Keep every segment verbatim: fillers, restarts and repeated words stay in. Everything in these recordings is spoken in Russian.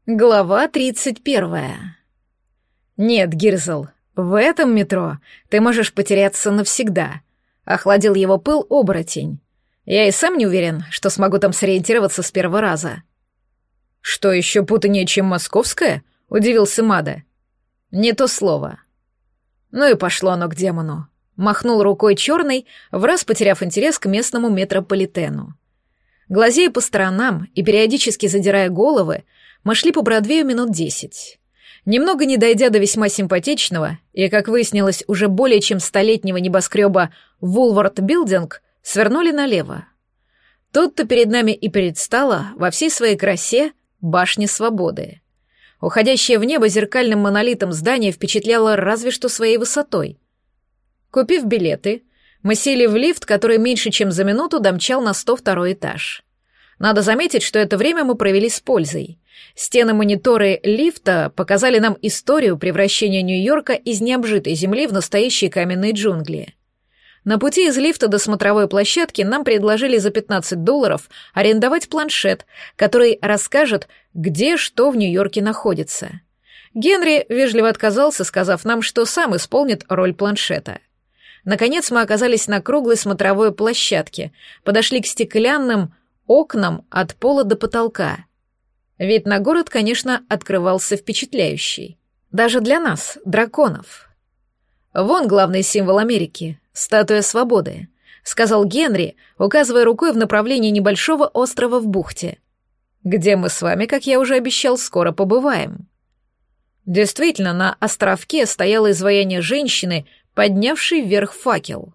Глава тридцать первая. «Нет, Гирзл, в этом метро ты можешь потеряться навсегда», — охладил его пыл оборотень. «Я и сам не уверен, что смогу там сориентироваться с первого раза». «Что, еще путанее, чем московская?» — удивился Мада. «Не то слово». Ну и пошло оно к демону. Махнул рукой черный, враз потеряв интерес к местному метрополитену. Глазея по сторонам и периодически задирая головы, мы шли по Бродвею минут десять. Немного не дойдя до весьма симпатичного и, как выяснилось, уже более чем столетнего небоскреба Вулвард Билдинг, свернули налево. Тут-то перед нами и предстала во всей своей красе башня Свободы. Уходящее в небо зеркальным монолитом здание впечатляло разве что своей высотой. Купив билеты, мы сели в лифт, который меньше чем за минуту домчал на сто второй этаж. Надо заметить, что это время мы провели с пользой. Стены-мониторы лифта показали нам историю превращения Нью-Йорка из необжитой земли в настоящие каменные джунгли. На пути из лифта до смотровой площадки нам предложили за пятнадцать долларов арендовать планшет, который расскажет, где что в Нью-Йорке находится. Генри вежливо отказался, сказав нам, что сам исполнит роль планшета. Наконец мы оказались на круглой смотровой площадке, подошли к стеклянным окнам от пола до потолка. Вид на город, конечно, открывался впечатляющий. Даже для нас, драконов. «Вон главный символ Америки — статуя свободы», — сказал Генри, указывая рукой в направлении небольшого острова в бухте, где мы с вами, как я уже обещал, скоро побываем. Действительно, на островке стояло изваяние женщины, поднявшей вверх факел.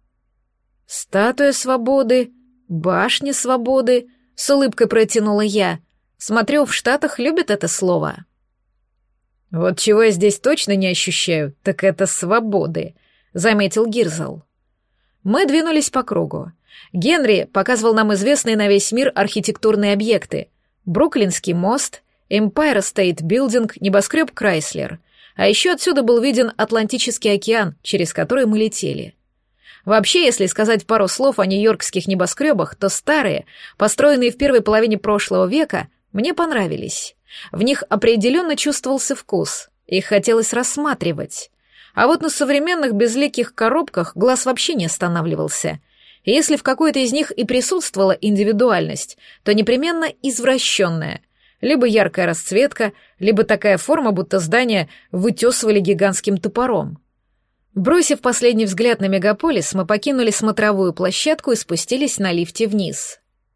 «Статуя свободы, башня свободы», — с улыбкой протянула я. Смотрю, в Штатах любят это слово. «Вот чего я здесь точно не ощущаю, так это свободы», — заметил Гирзл. Мы двинулись по кругу. Генри показывал нам известные на весь мир архитектурные объекты. Бруклинский мост, Empire State Building, небоскреб Крайслер. А еще отсюда был виден Атлантический океан, через который мы летели. Вообще, если сказать пару слов о нью-йоркских небоскребах, то старые, построенные в первой половине прошлого века, мне понравились. В них определенно чувствовался вкус, их хотелось рассматривать. А вот на современных безликих коробках глаз вообще не останавливался. И если в какой-то из них и присутствовала индивидуальность, то непременно извращенная. Либо яркая расцветка, либо такая форма, будто здание вытесывали гигантским топором. Бросив последний взгляд на мегаполис, мы покинули смотровую площадку и спустились на лифте вниз.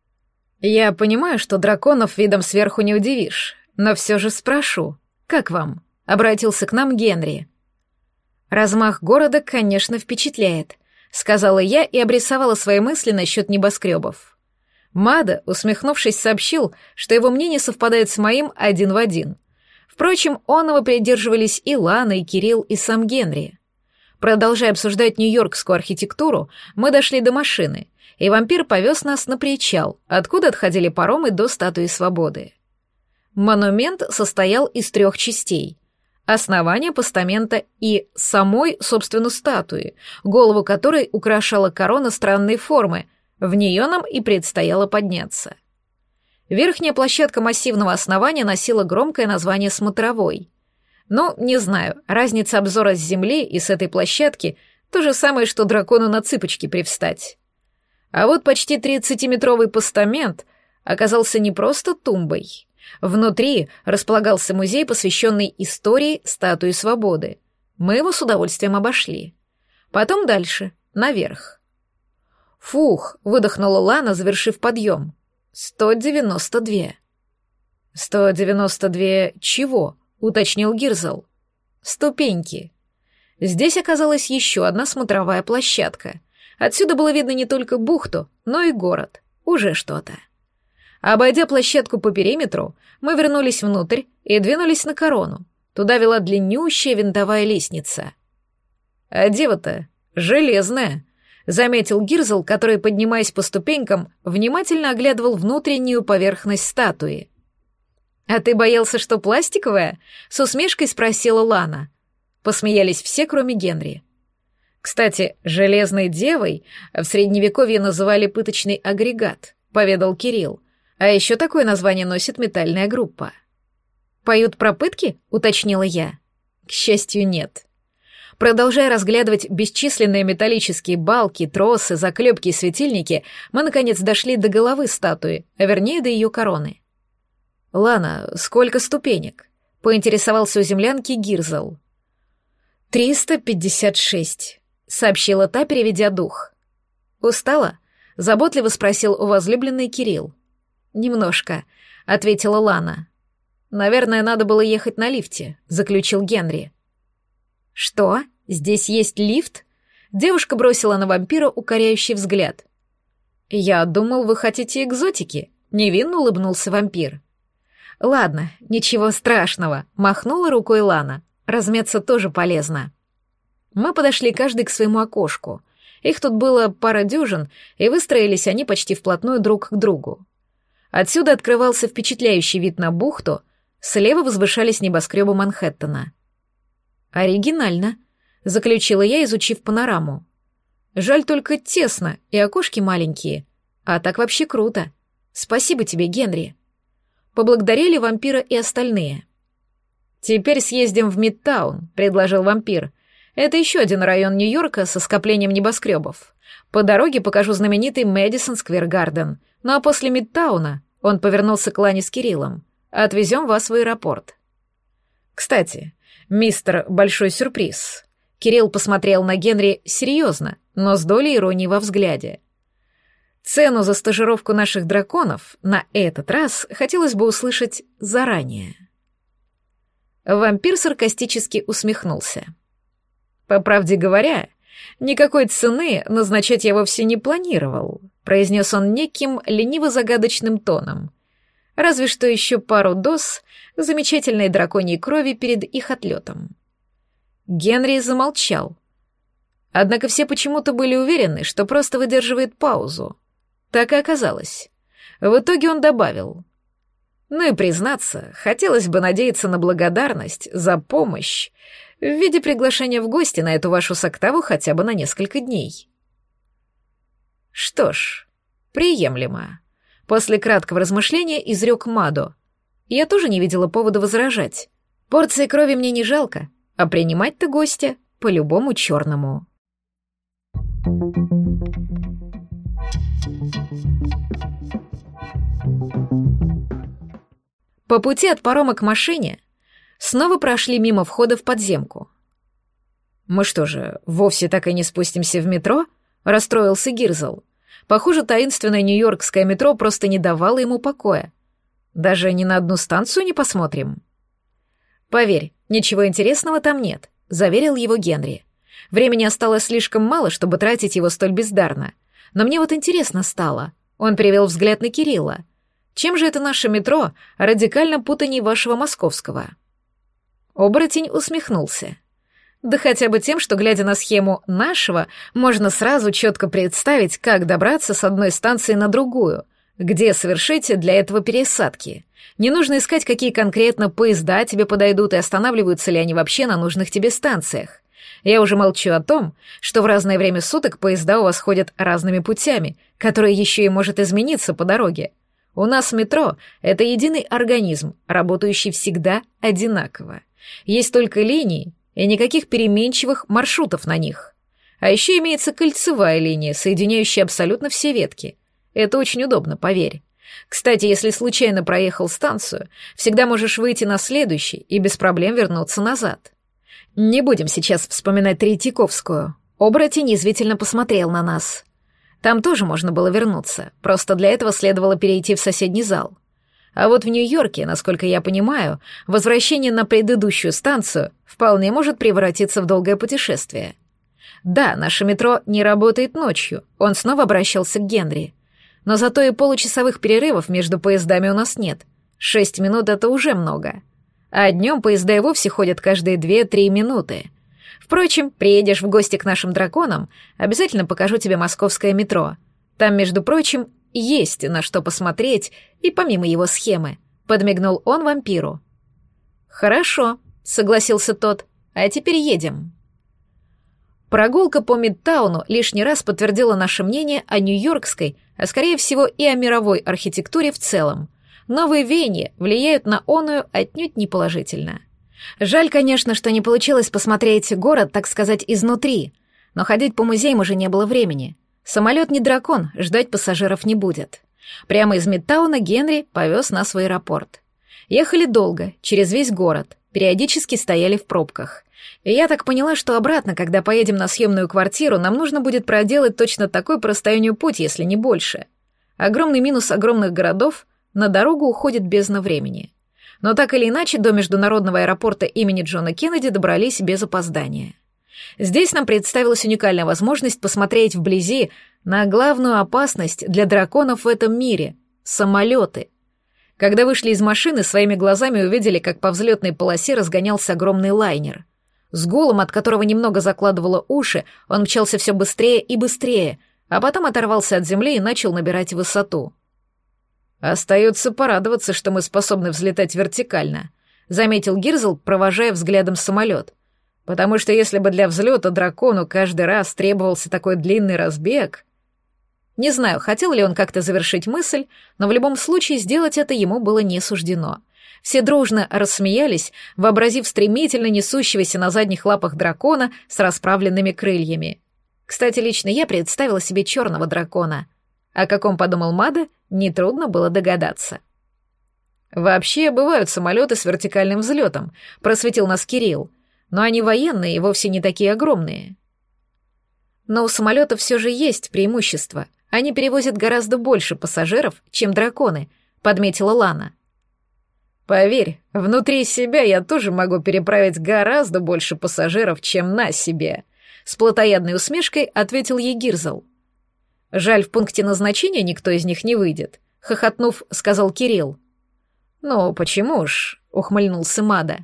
«Я понимаю, что драконов видом сверху не удивишь, но все же спрошу, как вам?» — обратился к нам Генри. «Размах города, конечно, впечатляет», — сказала я и обрисовала свои мысли насчет небоскребов. Мада, усмехнувшись, сообщил, что его мнение совпадает с моим один в один. Впрочем, оного придерживались и Лана, и Кирилл, и сам Генри. Продолжая обсуждать нью-йоркскую архитектуру, мы дошли до машины, и вампир повез нас на причал, откуда отходили паромы до статуи свободы. Монумент состоял из трех частей — основания постамента и самой, собственно, статуи, голову которой украшала корона странной формы, в нее нам и предстояло подняться. Верхняя площадка массивного основания носила громкое название «Смотровой». Ну, не знаю, разница обзора с земли и с этой площадки — то же самое, что дракону на цыпочки привстать. А вот почти тридцатиметровый постамент оказался не просто тумбой. Внутри располагался музей, посвященный истории статуи свободы. Мы его с удовольствием обошли. Потом дальше, наверх. «Фух!» — выдохнула Лана, завершив подъем. «Сто девяносто две». «Сто девяносто две чего?» — уточнил Гирзл. «Ступеньки». Здесь оказалась еще одна смотровая площадка. Отсюда было видно не только бухту, но и город. Уже что-то. Обойдя площадку по периметру, мы вернулись внутрь и двинулись на корону. Туда вела длиннющая винтовая лестница. «А дева-то железная», — заметил Гирзл, который, поднимаясь по ступенькам, внимательно оглядывал внутреннюю поверхность статуи. «А ты боялся, что пластиковая?» — с усмешкой спросила Лана. Посмеялись все, кроме Генри. «Кстати, железной девой в Средневековье называли пыточный агрегат», — поведал Кирилл. «А еще такое название носит метальная группа». «Поют про пытки?» — уточнила я. К счастью, нет. Продолжая разглядывать бесчисленные металлические балки, тросы, заклепки и светильники, мы, наконец, дошли до головы статуи, а вернее, до ее короны. «Лана, сколько ступенек?» — поинтересовался у землянки Гирзл. «Триста пятьдесят шесть», — сообщила та, переведя дух. «Устала?» — заботливо спросил у возлюбленной Кирилл. «Немножко», — ответила Лана. «Наверное, надо было ехать на лифте», — заключил Генри. «Что? Здесь есть лифт?» Девушка бросила на вампира укоряющий взгляд. «Я думал, вы хотите экзотики», — невинно улыбнулся вампир. «Ладно, ничего страшного», — махнула рукой Лана. «Размяться тоже полезно». Мы подошли каждый к своему окошку. Их тут было пара дюжин, и выстроились они почти вплотную друг к другу. Отсюда открывался впечатляющий вид на бухту, слева возвышались небоскребы Манхэттена. «Оригинально», — заключила я, изучив панораму. «Жаль только тесно, и окошки маленькие. А так вообще круто. Спасибо тебе, Генри». Поблагодарили вампира и остальные. «Теперь съездим в Мидтаун», — предложил вампир. «Это еще один район Нью-Йорка со скоплением небоскребов. По дороге покажу знаменитый Мэдисон Сквер Гарден. Ну а после Мидтауна», — он повернулся к Лане с Кириллом, — «отвезем вас в аэропорт». «Кстати, мистер Большой Сюрприз». Кирилл посмотрел на Генри серьезно, но с долей иронии во взгляде. «Цену за стажировку наших драконов на этот раз хотелось бы услышать заранее». Вампир саркастически усмехнулся. «По правде говоря, никакой цены назначать я вовсе не планировал», произнес он неким лениво-загадочным тоном. «Разве что еще пару доз замечательной драконьей крови перед их отлетом». Генри замолчал. Однако все почему-то были уверены, что просто выдерживает паузу. Так и оказалось. В итоге он добавил: «Ну и признаться, хотелось бы надеяться на благодарность за помощь в виде приглашения в гости на эту вашу соктаву хотя бы на несколько дней». «Что ж, приемлемо», — после краткого размышления изрек Мадо. Я тоже не видела повода возражать. Порции крови мне не жалко, а принимать-то гостя по-любому черному. По пути от парома к машине снова прошли мимо входа в подземку. «Мы что же, вовсе так и не спустимся в метро?» — расстроился Гирзл. Похоже, таинственное нью-йоркское метро просто не давало ему покоя. «Даже ни на одну станцию не посмотрим?» «Поверь, ничего интересного там нет», — заверил его Генри. «Времени осталось слишком мало, чтобы тратить его столь бездарно. Но мне вот интересно стало». Он перевел взгляд на Кирилла. «Чем же это наше метро радикально путаней вашего московского?» Оборотень усмехнулся. «Да хотя бы тем, что, глядя на схему нашего, можно сразу четко представить, как добраться с одной станции на другую, где совершить для этого пересадки. Не нужно искать, какие конкретно поезда тебе подойдут и останавливаются ли они вообще на нужных тебе станциях. Я уже молчу о том, что в разное время суток поезда у вас ходят разными путями, которые еще и может измениться по дороге. У нас метро — это единый организм, работающий всегда одинаково. Есть только линии и никаких переменчивых маршрутов на них. А еще имеется кольцевая линия, соединяющая абсолютно все ветки. Это очень удобно, поверь. Кстати, если случайно проехал станцию, всегда можешь выйти на следующий и без проблем вернуться назад. Не будем сейчас вспоминать Третьяковскую. Оборотень язвительно посмотрел на нас. Там тоже можно было вернуться, просто для этого следовало перейти в соседний зал. А вот в Нью-Йорке, насколько я понимаю, возвращение на предыдущую станцию вполне может превратиться в долгое путешествие. Да, наше метро не работает ночью, он снова обращался к Генри. Но зато и получасовых перерывов между поездами у нас нет. Шесть минут — это уже много. А днем поезда и вовсе ходят каждые две-три минуты. Впрочем, приедешь в гости к нашим драконам, обязательно покажу тебе московское метро. Там, между прочим, есть на что посмотреть и помимо его схемы», — подмигнул он вампиру. «Хорошо», — согласился тот, — «а теперь едем». Прогулка по Мидтауну лишний раз подтвердила наше мнение о нью-йоркской, а скорее всего и о мировой архитектуре в целом. Новые веяния влияют на оную отнюдь не положительно. Жаль, конечно, что не получилось посмотреть город, так сказать, изнутри, но ходить по музеям уже не было времени. Самолет не дракон, ждать пассажиров не будет. Прямо из Мидтауна Генри повез нас в аэропорт. Ехали долго, через весь город, периодически стояли в пробках. И я так поняла, что обратно, когда поедем на съемную квартиру, нам нужно будет проделать точно такой по расстоянию путь, если не больше. Огромный минус огромных городов — на дорогу уходит бездна времени. Но так или иначе, до международного аэропорта имени Джона Кеннеди добрались без опоздания. Здесь нам представилась уникальная возможность посмотреть вблизи на главную опасность для драконов в этом мире — самолеты. Когда вышли из машины, своими глазами увидели, как по взлетной полосе разгонялся огромный лайнер. С гулом, от которого немного закладывало уши, он мчался все быстрее и быстрее, а потом оторвался от земли и начал набирать высоту. «Остается порадоваться, что мы способны взлетать вертикально», — заметил Гирзл, провожая взглядом самолет. «Потому что если бы для взлета дракону каждый раз требовался такой длинный разбег...» Не знаю, хотел ли он как-то завершить мысль, но в любом случае сделать это ему было не суждено. Все дружно рассмеялись, вообразив стремительно несущегося на задних лапах дракона с расправленными крыльями. Кстати, лично я представила себе черного дракона. О каком подумал Мада, нетрудно было догадаться. «Вообще, бывают самолеты с вертикальным взлетом», — просветил нас Кирилл, «но они военные и вовсе не такие огромные». Но у самолетов все же есть преимущество. Они перевозят гораздо больше пассажиров, чем драконы, подметила Лана. Поверь, внутри себя я тоже могу переправить гораздо больше пассажиров, чем на себе, с плотоядной усмешкой ответил ей Гирзл. Жаль, в пункте назначения никто из них не выйдет, хохотнув, сказал Кирилл. Ну, почему ж, ухмыльнулся Мада.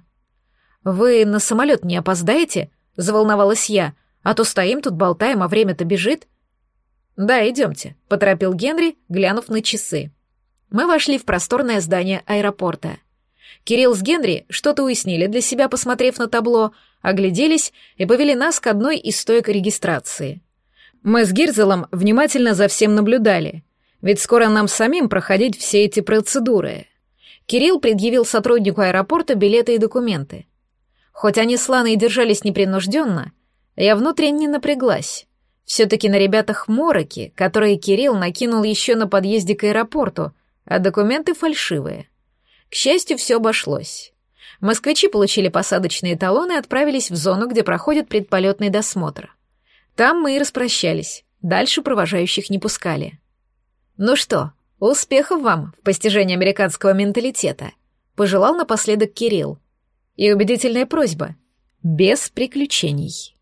Вы на самолет не опоздаете? Заволновалась я. А то стоим тут болтаем, а время-то бежит. Да, идемте, поторопил Генри, глянув на часы. Мы вошли в просторное здание аэропорта. Кирилл с Генри что-то уяснили для себя, посмотрев на табло, огляделись и повели нас к одной из стоек регистрации. Мы с Гирзелом внимательно за всем наблюдали, ведь скоро нам самим проходить все эти процедуры. Кирилл предъявил сотруднику аэропорта билеты и документы. Хоть они с Ланой держались непринужденно, я внутренне напряглась. Все-таки на ребятах мороки, которые Кирилл накинул еще на подъезде к аэропорту, а документы фальшивые. К счастью, все обошлось. Москвичи получили посадочные талоны и отправились в зону, где проходит предполетный досмотр. Там мы и распрощались, дальше провожающих не пускали. «Ну что, успехов вам в постижении американского менталитета», пожелал напоследок Кирилл. И убедительная просьба — без приключений.